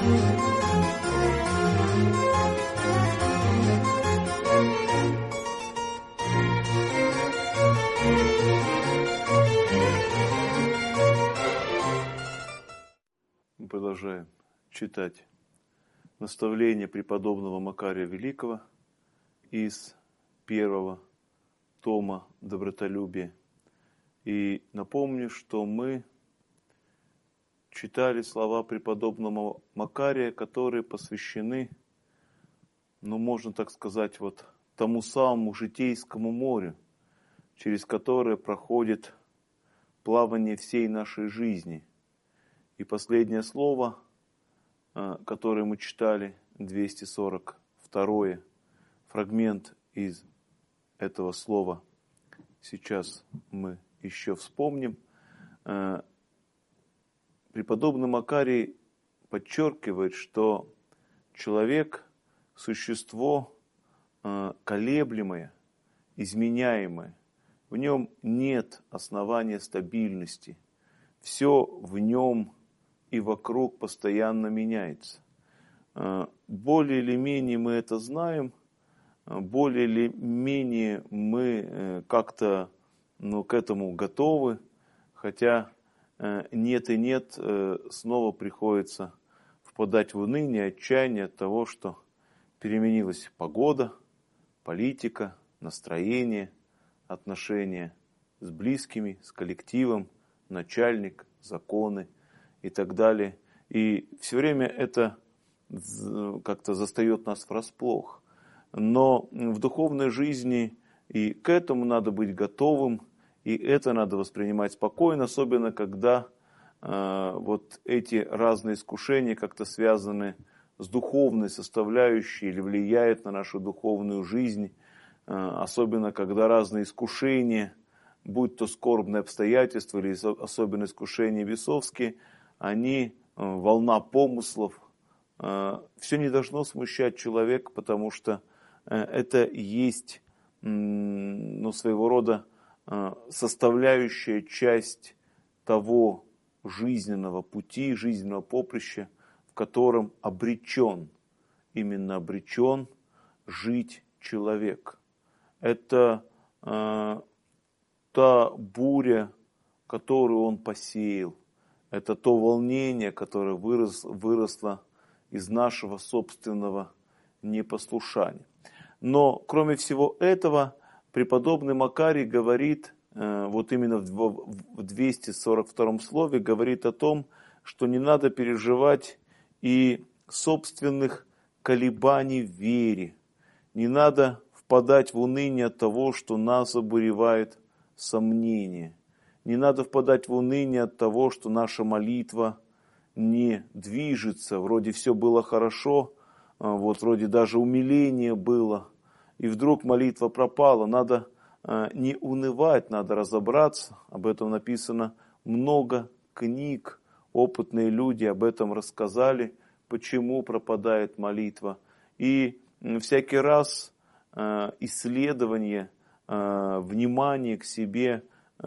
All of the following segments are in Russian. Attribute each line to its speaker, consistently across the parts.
Speaker 1: Мы продолжаем читать наставления преподобного Макария Великого из первого тома «Добротолюбие». И напомню, что мы читали слова преподобного Макария, которые посвящены, можно так сказать, тому самому житейскому морю, через которое проходит плавание всей нашей жизни. И последнее слово, которое мы читали, 242 фрагмент из этого слова, сейчас мы еще вспомним. Преподобный Макарий подчеркивает, что человек – существо колеблемое, изменяемое. В нем нет основания стабильности. Все в нем и вокруг постоянно меняется. Более или менее мы это знаем, более или менее мы как-то к этому готовы, хотя нет и нет, снова приходится впадать в уныние, отчаяние от того, что переменилась погода, политика, настроение, отношения с близкими, с коллективом, начальник, законы и так далее. И все время это как-то застает нас врасплох. Но в духовной жизни и к этому надо быть готовым, и это надо воспринимать спокойно, особенно когда эти разные искушения как-то связаны с духовной составляющей или влияют на нашу духовную жизнь, особенно когда разные искушения, будь то скорбные обстоятельства или особенно искушения бесовские, они, волна помыслов, все не должно смущать человека, потому что это есть своего рода составляющая часть того жизненного пути, жизненного поприща, в котором именно обречен жить человек. Это та буря, которую он посеял, это то волнение, которое выросло из нашего собственного непослушания. Но, кроме всего этого, преподобный Макарий говорит, именно в 242 слове, говорит о том, что не надо переживать и собственных колебаний в вере. Не надо впадать в уныние от того, что нас обуревает сомнение. Не надо впадать в уныние от того, что наша молитва не движется. Вроде все было хорошо, вроде даже умиление было, и вдруг молитва пропала. Надо не унывать, надо разобраться. Об этом написано много книг. Опытные люди об этом рассказали, почему пропадает молитва. И всякий раз исследование, внимание к себе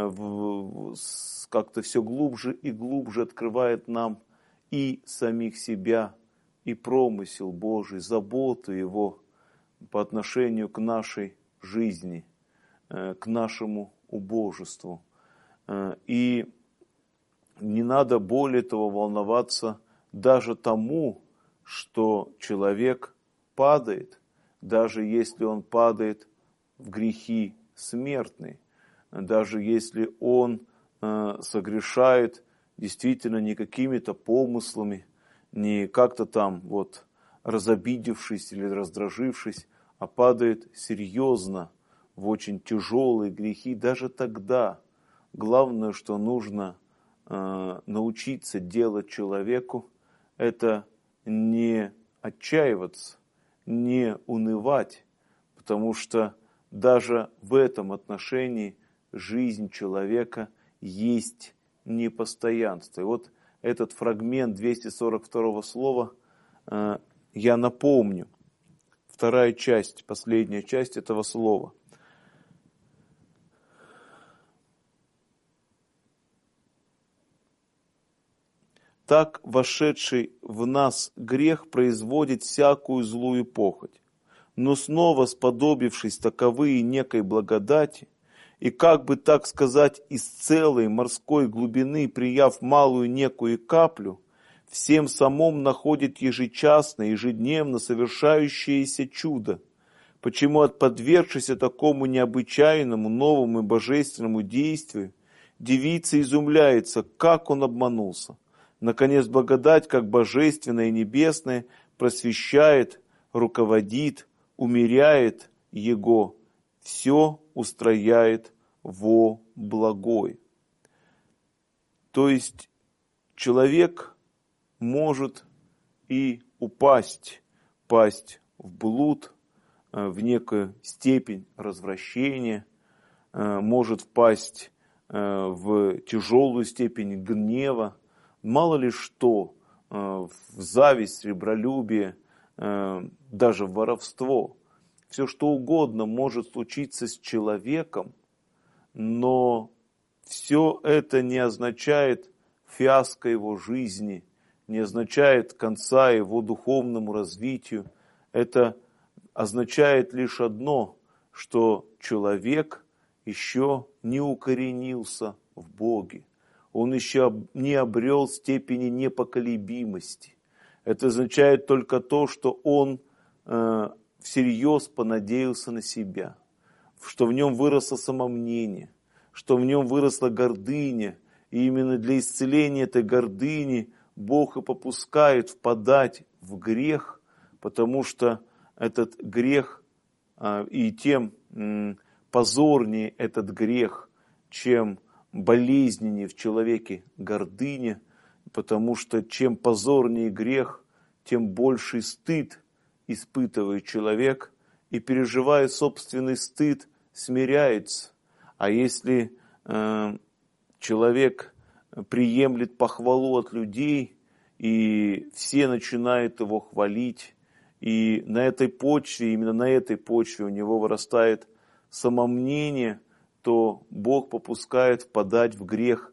Speaker 1: как-то все глубже и глубже открывает нам и самих себя, и промысел Божий, заботу Его по отношению к нашей жизни, к нашему убожеству. И не надо более того волноваться даже тому, что человек падает, даже если он падает в грехи смертные, даже если он согрешает действительно не какими-то помыслами, не как-то там разобидевшись или раздражившись, а падает серьезно в очень тяжелые грехи. Даже тогда главное, что нужно научиться делать человеку, это не отчаиваться, не унывать, потому что даже в этом отношении жизнь человека есть непостоянство. И этот фрагмент 242 слова я напомню. Вторая часть, последняя часть этого слова. так вошедший в нас грех производит всякую злую похоть. Но снова сподобившись таковые некой благодати, и как бы так сказать, из целой морской глубины прияв малую некую каплю, всем самом находит ежечасно, ежедневно совершающееся чудо. Почему от подвергшейся такому необычайному, новому и божественному действию, девица изумляется, как он обманулся. Наконец, благодать, как божественная и небесная, просвещает, руководит, умеряет его, все устрояет во благой. То есть человек может и упасть, пасть в блуд, в некую степень развращения, может впасть в тяжелую степень гнева, мало ли что, в зависть, сребролюбие, даже в воровство. Все что угодно может случиться с человеком, но все это не означает фиаско его жизни, не означает конца его духовному развитию. Это означает лишь одно, что человек еще не укоренился в Боге. Он еще не обрел степени непоколебимости. Это означает только то, что он всерьез понадеялся на себя, что в нем выросло самомнение, что в нем выросла гордыня, и именно для исцеления этой гордыни Бог и попускает впадать в грех, потому что этот грех и тем позорнее этот грех, чем болезненнее в человеке гордыня, потому что чем позорнее грех, тем больший стыд испытывает человек, и, переживая собственный стыд, смиряется. А если человек приемлет похвалу от людей, и все начинают его хвалить, и на этой почве, именно на этой почве у него вырастает самомнение, то Бог попускает впадать в грех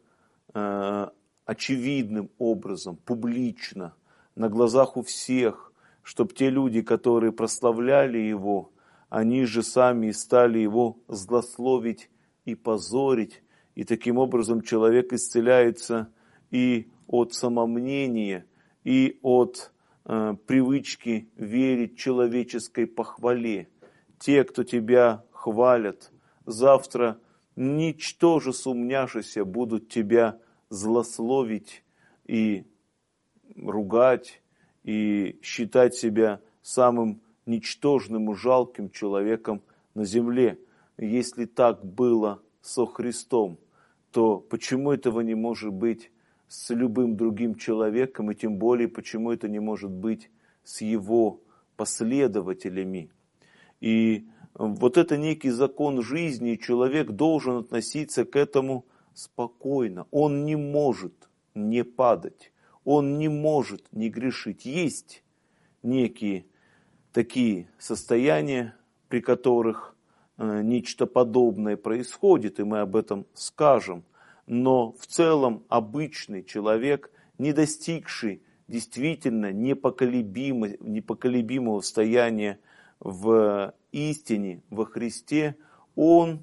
Speaker 1: очевидным образом, публично, на глазах у всех, чтобы те люди, которые прославляли Его, они же сами и стали Его злословить и позорить. И таким образом человек исцеляется и от самомнения, и от привычки верить человеческой похвале. Те, кто тебя хвалят, завтра, ничтоже сумняшися, будут тебя злословить и ругать, и считать себя самым ничтожным и жалким человеком на земле. Если так было со Христом, то почему этого не может быть с любым другим человеком, и тем более, почему это не может быть с его последователями? И вот это некий закон жизни, и человек должен относиться к этому спокойно. Он не может не падать, он не может не грешить. Есть некие такие состояния, при которых нечто подобное происходит, и мы об этом скажем. Но в целом обычный человек, не достигший действительно непоколебимого состояния в истине, во Христе, он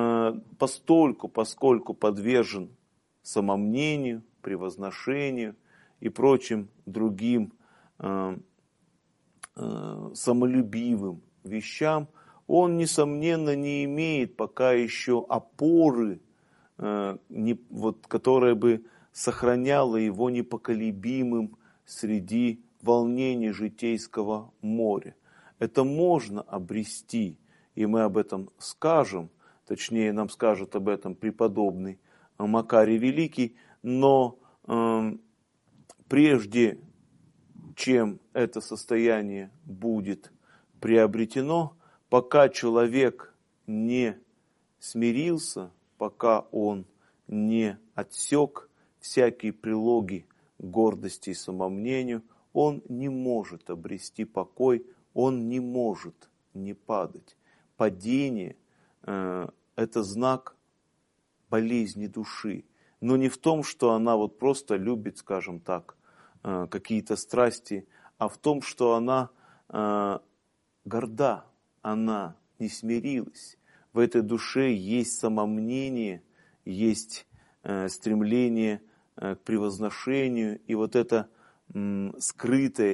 Speaker 1: поскольку подвержен самомнению, превозношению и прочим другим самолюбивым вещам, он, несомненно, не имеет пока еще опоры, которая бы сохраняла его непоколебимым среди волнений житейского моря. Это можно обрести, и мы об этом скажем, точнее нам скажет об этом преподобный Макарий Великий, но прежде чем это состояние будет приобретено, пока человек не смирился, пока он не отсек всякие прилоги гордости и самомнению, он не может обрести покой, он не может не падать. Падение это знак болезни души, но не в том, что она вот просто любит, скажем так, какие-то страсти, а в том, что она горда, она не смирилась. В этой душе есть самомнение, есть стремление к превозношению, и вот эта скрытая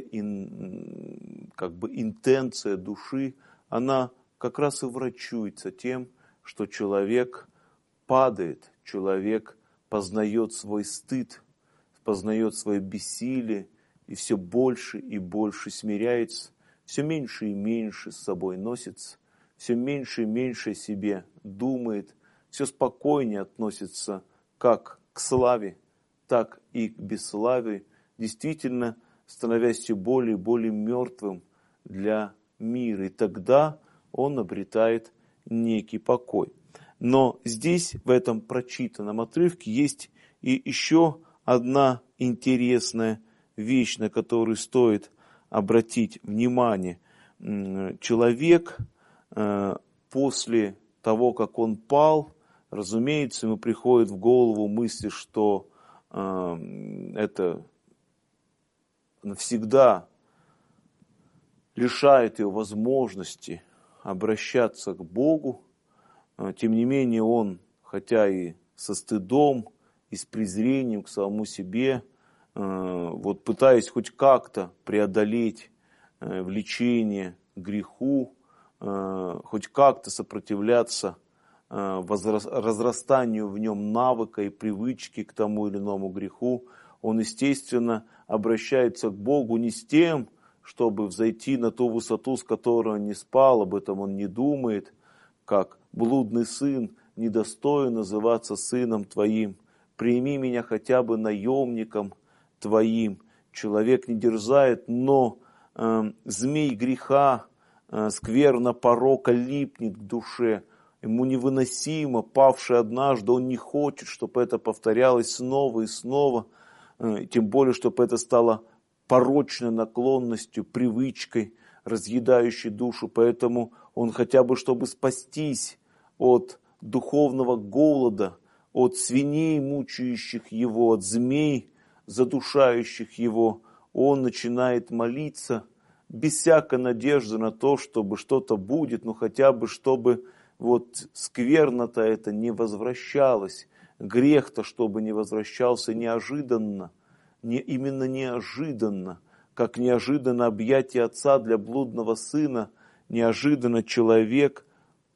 Speaker 1: интенция души, она как раз и врачуется тем, что человек падает, человек познает свой стыд, познает свое бессилие, и все больше и больше смиряется, все меньше и меньше с собой носится, все меньше и меньше о себе думает, все спокойнее относится как к славе, так и к бесславию, действительно становясь все более и более мертвым для мира. И тогда он обретает некий покой. Но здесь, в этом прочитанном отрывке, есть и еще одна интересная вещь, на которую стоит обратить внимание. Человек после того, как он пал, разумеется, ему приходит в голову мысль, что это навсегда лишает его возможности обращаться к Богу. Тем не менее, он, хотя и со стыдом, и с презрением к самому себе, пытаясь хоть как-то преодолеть влечение к греху, хоть как-то сопротивляться разрастанию в нем навыка и привычки к тому или иному греху, он, естественно, обращается к Богу не с тем, чтобы взойти на ту высоту, с которой он не спал, об этом он не думает, как блудный сын, недостоин называться сыном твоим, прими меня хотя бы наемником твоим. Человек не дерзает, но змей греха, скверна порока липнет к душе. Ему невыносимо, павший однажды, он не хочет, чтобы это повторялось снова и снова, тем более, чтобы это стало порочной наклонностью, привычкой, разъедающей душу. Поэтому он хотя бы, чтобы спастись от духовного голода, от свиней, мучающих его, от змей, задушающих его, он начинает молиться без всякой надежды на то, чтобы что-то будет, но хотя бы, чтобы скверно-то это не возвращалось, грех-то, чтобы не возвращался неожиданно, именно неожиданно, как неожиданно объятие отца для блудного сына, неожиданно человек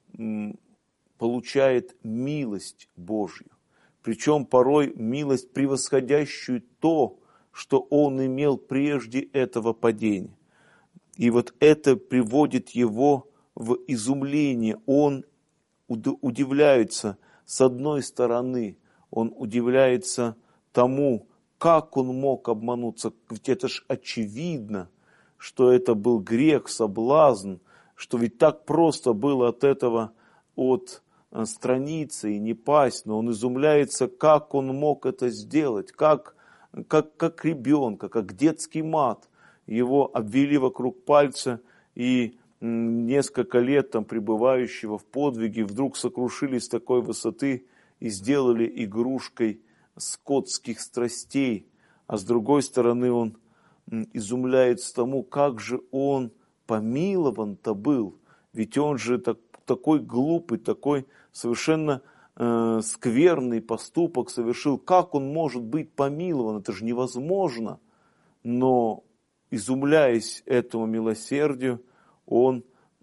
Speaker 1: получает милость Божью. Причем порой милость, превосходящую то, что он имел прежде этого падения. И это приводит его в изумление. Он удивляется, с одной стороны, он удивляется тому, как он мог обмануться. Ведь это ж очевидно, что это был грех, соблазн, что ведь так просто было от этого отстраниться и не пасть. Но он изумляется, как он мог это сделать, как ребенка, как детский мат. Его обвели вокруг пальца, и несколько лет пребывающего в подвиге вдруг сокрушились с такой высоты и сделали игрушкой скотских страстей. А с другой стороны, он изумляется тому, как же он помилован-то был. Ведь он же такой глупый, такой совершенно скверный поступок совершил. Как он может быть помилован? Это же невозможно. Но, изумляясь этому милосердию, он,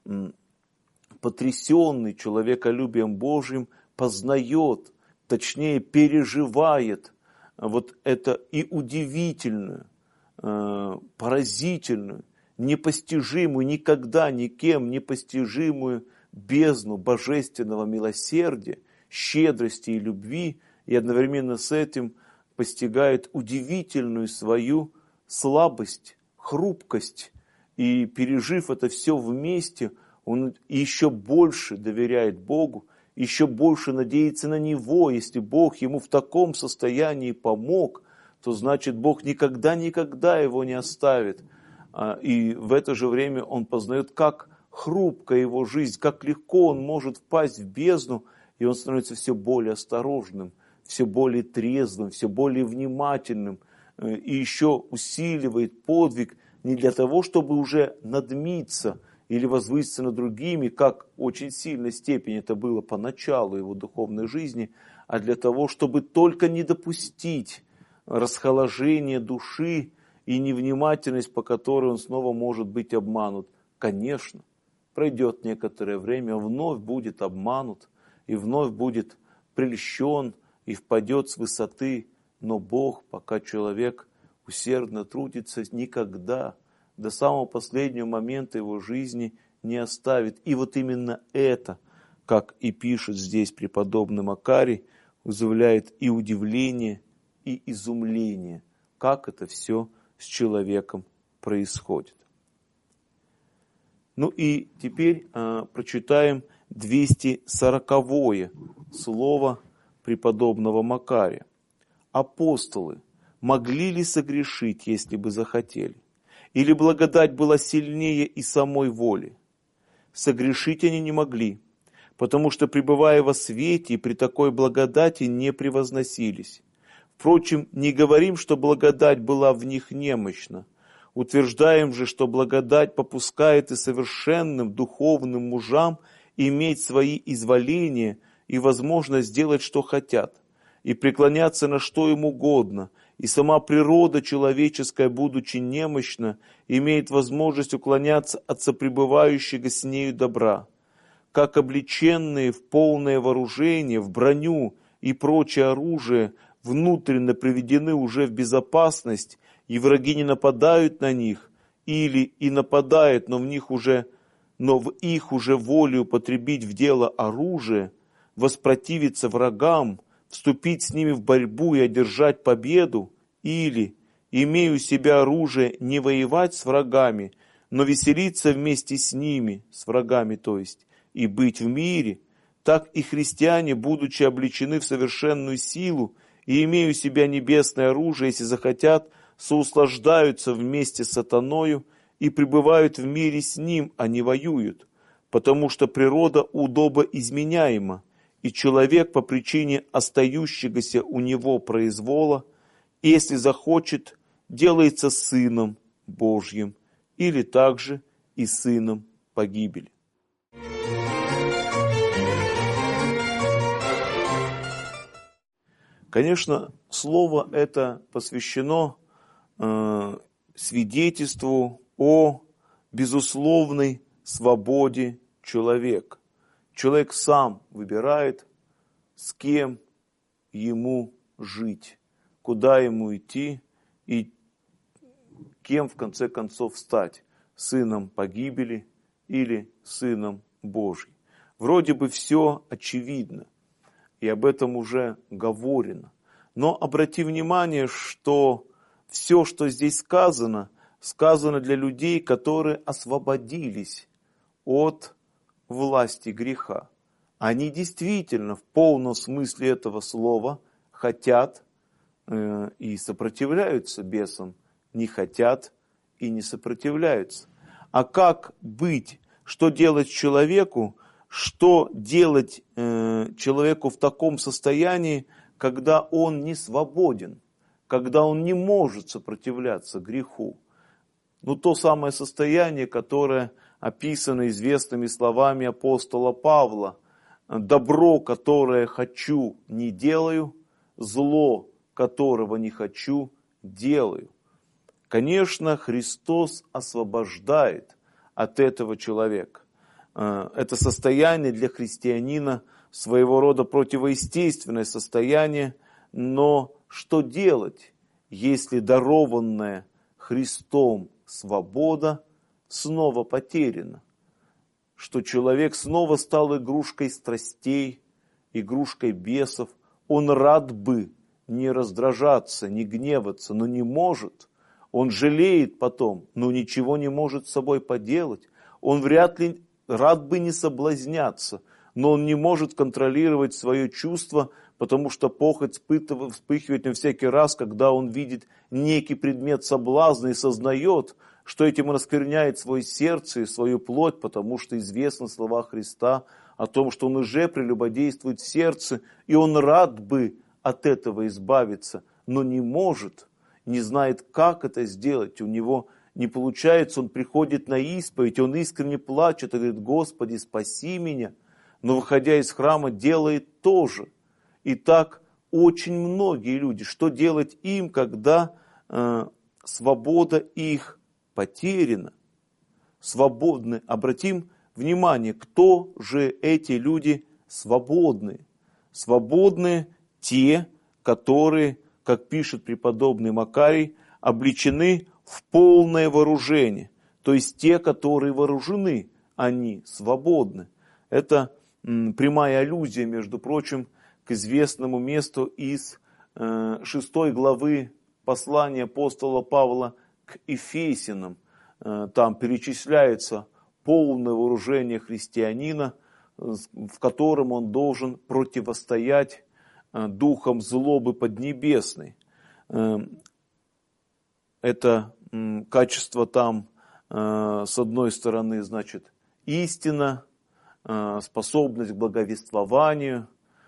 Speaker 1: потрясенный человеколюбием Божьим, познает, точнее переживает это и удивительную, поразительную, непостижимую, никогда никем непостижимую бездну божественного милосердия, щедрости и любви, и одновременно с этим постигает удивительную свою слабость, хрупкость. И пережив это все вместе, он еще больше доверяет Богу, еще больше надеется на Него. Если Бог ему в таком состоянии помог, то значит Бог никогда его не оставит. И в это же время он познает, как хрупка его жизнь, как легко он может впасть в бездну, и он становится все более осторожным, все более трезвым, все более внимательным, и еще усиливает подвиг не для того, чтобы уже надмиться или возвыситься над другими, как в очень сильной степени это было поначалу его духовной жизни, а для того, чтобы только не допустить расхоложения души и невнимательность, по которой он снова может быть обманут. Конечно, пройдет некоторое время, вновь будет обманут и вновь будет прельщен и впадет с высоты, но Бог, пока человек усердно трудится, никогда до самого последнего момента его жизни не оставит. И вот именно это, как и пишет здесь преподобный Макарий, вызывает и удивление, и изумление, как это все с человеком происходит. Ну и теперь прочитаем 240-е слово преподобного Макария. Апостолы могли ли согрешить, если бы захотели? Или благодать была сильнее и самой воли? Согрешить они не могли, потому что, пребывая во свете и при такой благодати, не превозносились. Впрочем, не говорим, что благодать была в них немощна. Утверждаем же, что благодать попускает и совершенным духовным мужам иметь свои изволения и возможность сделать, что хотят, и преклоняться на что им угодно, и сама природа человеческая, будучи немощна, имеет возможность уклоняться от сопребывающего с нею добра. Как облеченные в полное вооружение, в броню и прочее оружие, внутренно приведены уже в безопасность, и враги не нападают на них, или и нападают, но в их уже волю употребить в дело оружие, воспротивиться врагам, вступить с ними в борьбу и одержать победу, или, имея у себя оружие, не воевать с врагами, но веселиться вместе с ними, с врагами то есть, и быть в мире, так и христиане, будучи облечены в совершенную силу и имея у себя небесное оружие, если захотят, соуслаждаются вместе с сатаною и пребывают в мире с ним, а не воюют, потому что природа удобоизменяема, и человек по причине остающегося у него произвола, если захочет, делается сыном Божьим, или также и сыном погибели. Конечно, слово это посвящено свидетельству о безусловной свободе человека. Человек сам выбирает, с кем ему жить, куда ему идти и кем в конце концов стать, сыном погибели или сыном Божьим. Вроде бы все очевидно, и об этом уже говорено. Но обрати внимание, что все, что здесь сказано, сказано для людей, которые освободились от власти греха. Они действительно в полном смысле этого слова хотят и сопротивляются бесам, не хотят и не сопротивляются. А как быть, что делать человеку, что делать человеку в таком состоянии, когда он не свободен, когда он не может сопротивляться греху? Ну, то самое состояние, которое описано известными словами апостола Павла: «Добро, которое хочу, не делаю, зло, которого не хочу, делаю». Конечно, Христос освобождает от этого человека. Это состояние для христианина своего рода противоестественное состояние, но что делать, если дарованная Христом свобода снова потеряна? Что человек снова стал игрушкой страстей, игрушкой бесов. Он рад бы не раздражаться, не гневаться, но не может. Он жалеет потом, но ничего не может с собой поделать. Он вряд ли рад бы не соблазняться, но он не может контролировать свое чувство, потому что похоть вспыхивает на всякий раз, когда он видит некий предмет соблазна и сознает, что этим он оскверняет свое сердце и свою плоть, потому что известны слова Христа о том, что он уже прелюбодействует в сердце, и он рад бы от этого избавиться, но не может. не знает, как это сделать, у него не получается, он приходит на исповедь, он искренне плачет и говорит: Господи, спаси меня, но, выходя из храма, делает то же. И так очень многие люди. Что делать им, когда свобода их потеряна? Свободны. Обратим внимание, кто же эти люди свободные? Свободны те, которые, как пишет преподобный Макарий, облечены в полное вооружение. То есть те, которые вооружены, они свободны. Это прямая аллюзия, между прочим, к известному месту из 6 главы послания апостола Павла к Ефесянам. Там перечисляется полное вооружение христианина, в котором он должен противостоять духам злобы поднебесной. Это качество там, с одной стороны, значит, истина, способность к благовествованию,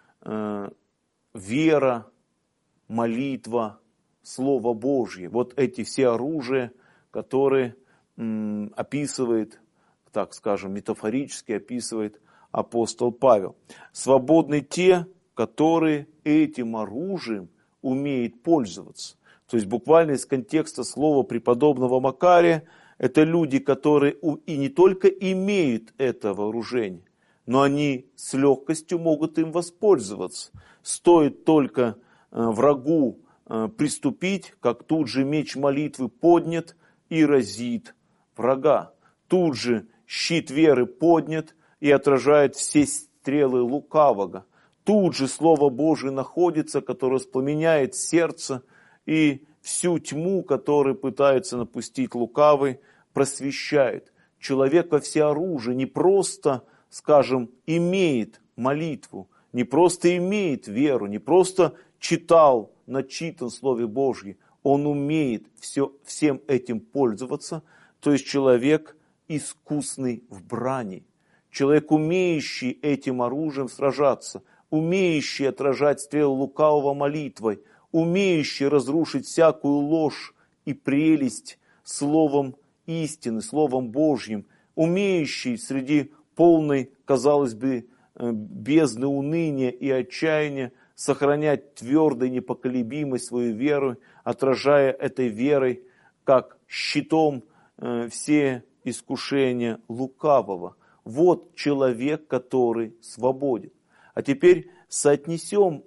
Speaker 1: вера, молитва, Слово Божье. Вот эти все оружия, которые описывает, так скажем, метафорически описывает апостол Павел. Свободны те, которые этим оружием умеют пользоваться. То есть буквально из контекста слова преподобного Макария, это люди, которые и не только имеют это вооружение, но они с легкостью могут им воспользоваться. Стоит только врагу приступить, как тут же меч молитвы поднят и разит врага. Тут же щит веры поднят и отражает все стрелы лукавого. Тут же Слово Божие находится, которое воспламеняет сердце, и всю тьму, которую пытается напустить лукавый, просвещает. Человек во всеоружии не просто, скажем, имеет молитву, не просто имеет веру, не просто читал, начитан в Слове Божьем, он умеет всем этим пользоваться. То есть человек искусный в брани, человек, умеющий этим оружием сражаться, умеющий отражать стрелы лукавого молитвой, умеющий разрушить всякую ложь и прелесть словом истины, Словом Божьим, умеющий среди полной, казалось бы, бездны уныния и отчаяния сохранять твердо и непоколебимо свою веру, отражая этой верой, как щитом, все искушения лукавого. Вот человек, который свободен. А теперь соотнесем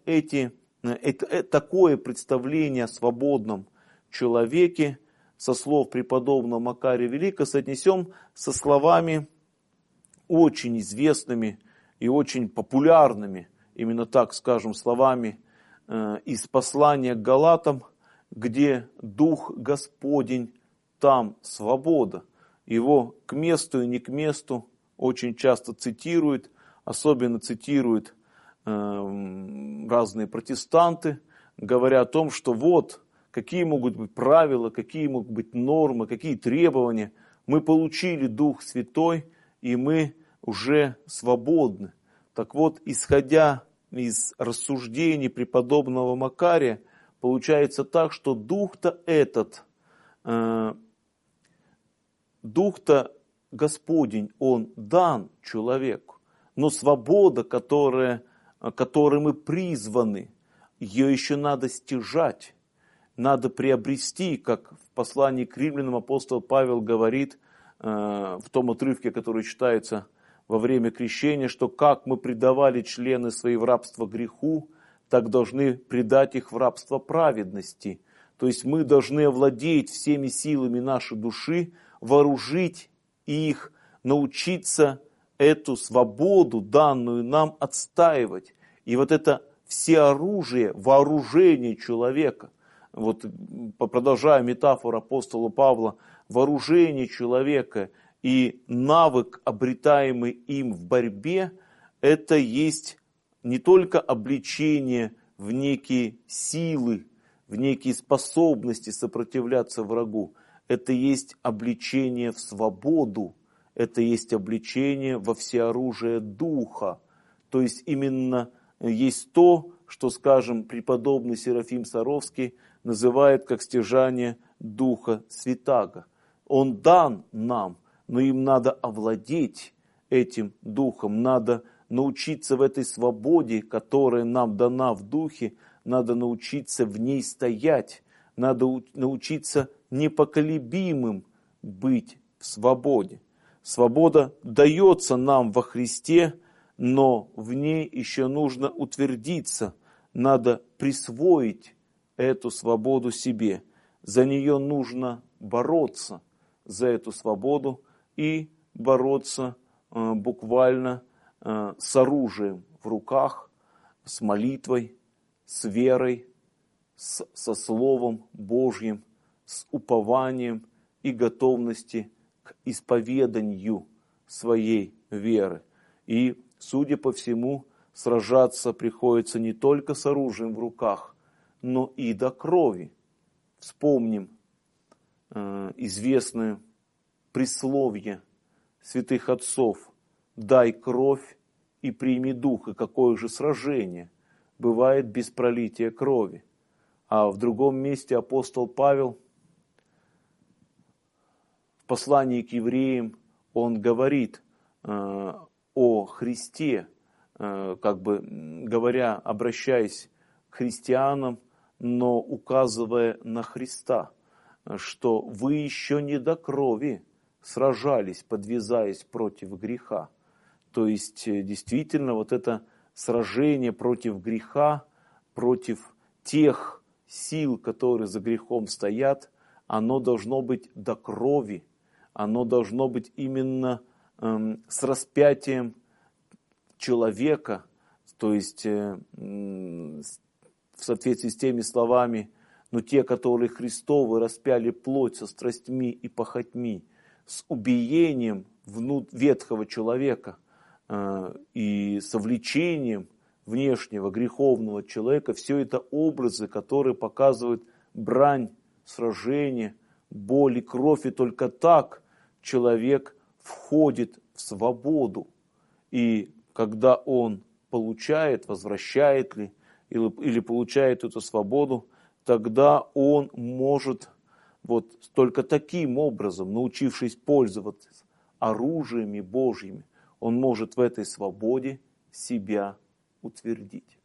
Speaker 1: такое представление о свободном человеке со слов преподобного Макария Великого, соотнесем со словами очень известными и очень популярными, именно так скажем, словами из послания к Галатам, где Дух Господень, там свобода. Его к месту и не к месту очень часто цитируют, особенно цитируют разные протестанты, говоря о том, что вот какие могут быть правила, какие могут быть нормы, какие требования. Мы получили Дух Святой, и мы уже свободны. Так вот, исходя из рассуждений преподобного Макария, получается так, что Дух-то этот, Дух-то Господень, Он дан человеку, но свобода, которой мы призваны, ее еще надо стяжать, надо приобрести, как в послании к римлянам апостол Павел говорит, в том отрывке, который читается во время крещения, что как мы предавали члены свои в рабство греху, так должны предать их в рабство праведности. То есть мы должны овладеть всеми силами нашей души, вооружить их, научиться эту свободу, данную нам, отстаивать. И вот это всеоружие, вооружение человека, вот продолжая метафору апостола Павла, вооружение человека и навык, обретаемый им в борьбе, это есть не только облечение в некие силы, в некие способности сопротивляться врагу, это есть облечение в свободу, это есть облечение во всеоружие Духа. То есть именно есть то, что, скажем, преподобный Серафим Саровский называет как стяжание Духа Святаго. Он дан нам, но им надо овладеть этим Духом, надо научиться в этой свободе, которая нам дана в Духе, надо научиться в ней стоять, надо научиться непоколебимым быть в свободе. Свобода дается нам во Христе, но в ней еще нужно утвердиться, надо присвоить эту свободу себе. За нее нужно бороться, за эту свободу, и бороться буквально с оружием в руках, с молитвой, с верой, со Словом Божьим, с упованием и готовности к исповеданию своей веры. И, судя по всему, сражаться приходится не только с оружием в руках, но и до крови. Вспомним известное присловие святых отцов: «Дай кровь и прими дух». И какое же сражение бывает без пролития крови? А в другом месте апостол Павел в послании к евреям, он говорит о Христе, как бы говоря, обращаясь к христианам, но указывая на Христа, что вы еще не до крови сражались, подвязаясь против греха. То есть, действительно, вот это сражение против греха, против тех сил, которые за грехом стоят, оно должно быть до крови, оно должно быть именно с распятием человека, то есть в соответствии с теми словами: «Но те, которые Христовы, распяли плоть со страстьми и похотьми», с убиением ветхого человека и совлечением внешнего греховного человека. Все это образы, которые показывают брань, сражение, боль и кровь, и только так человек входит в свободу. И когда он получает, возвращает ли, или получает эту свободу, тогда он может вот только таким образом, научившись пользоваться оружиями Божьими, он может в этой свободе себя утвердить.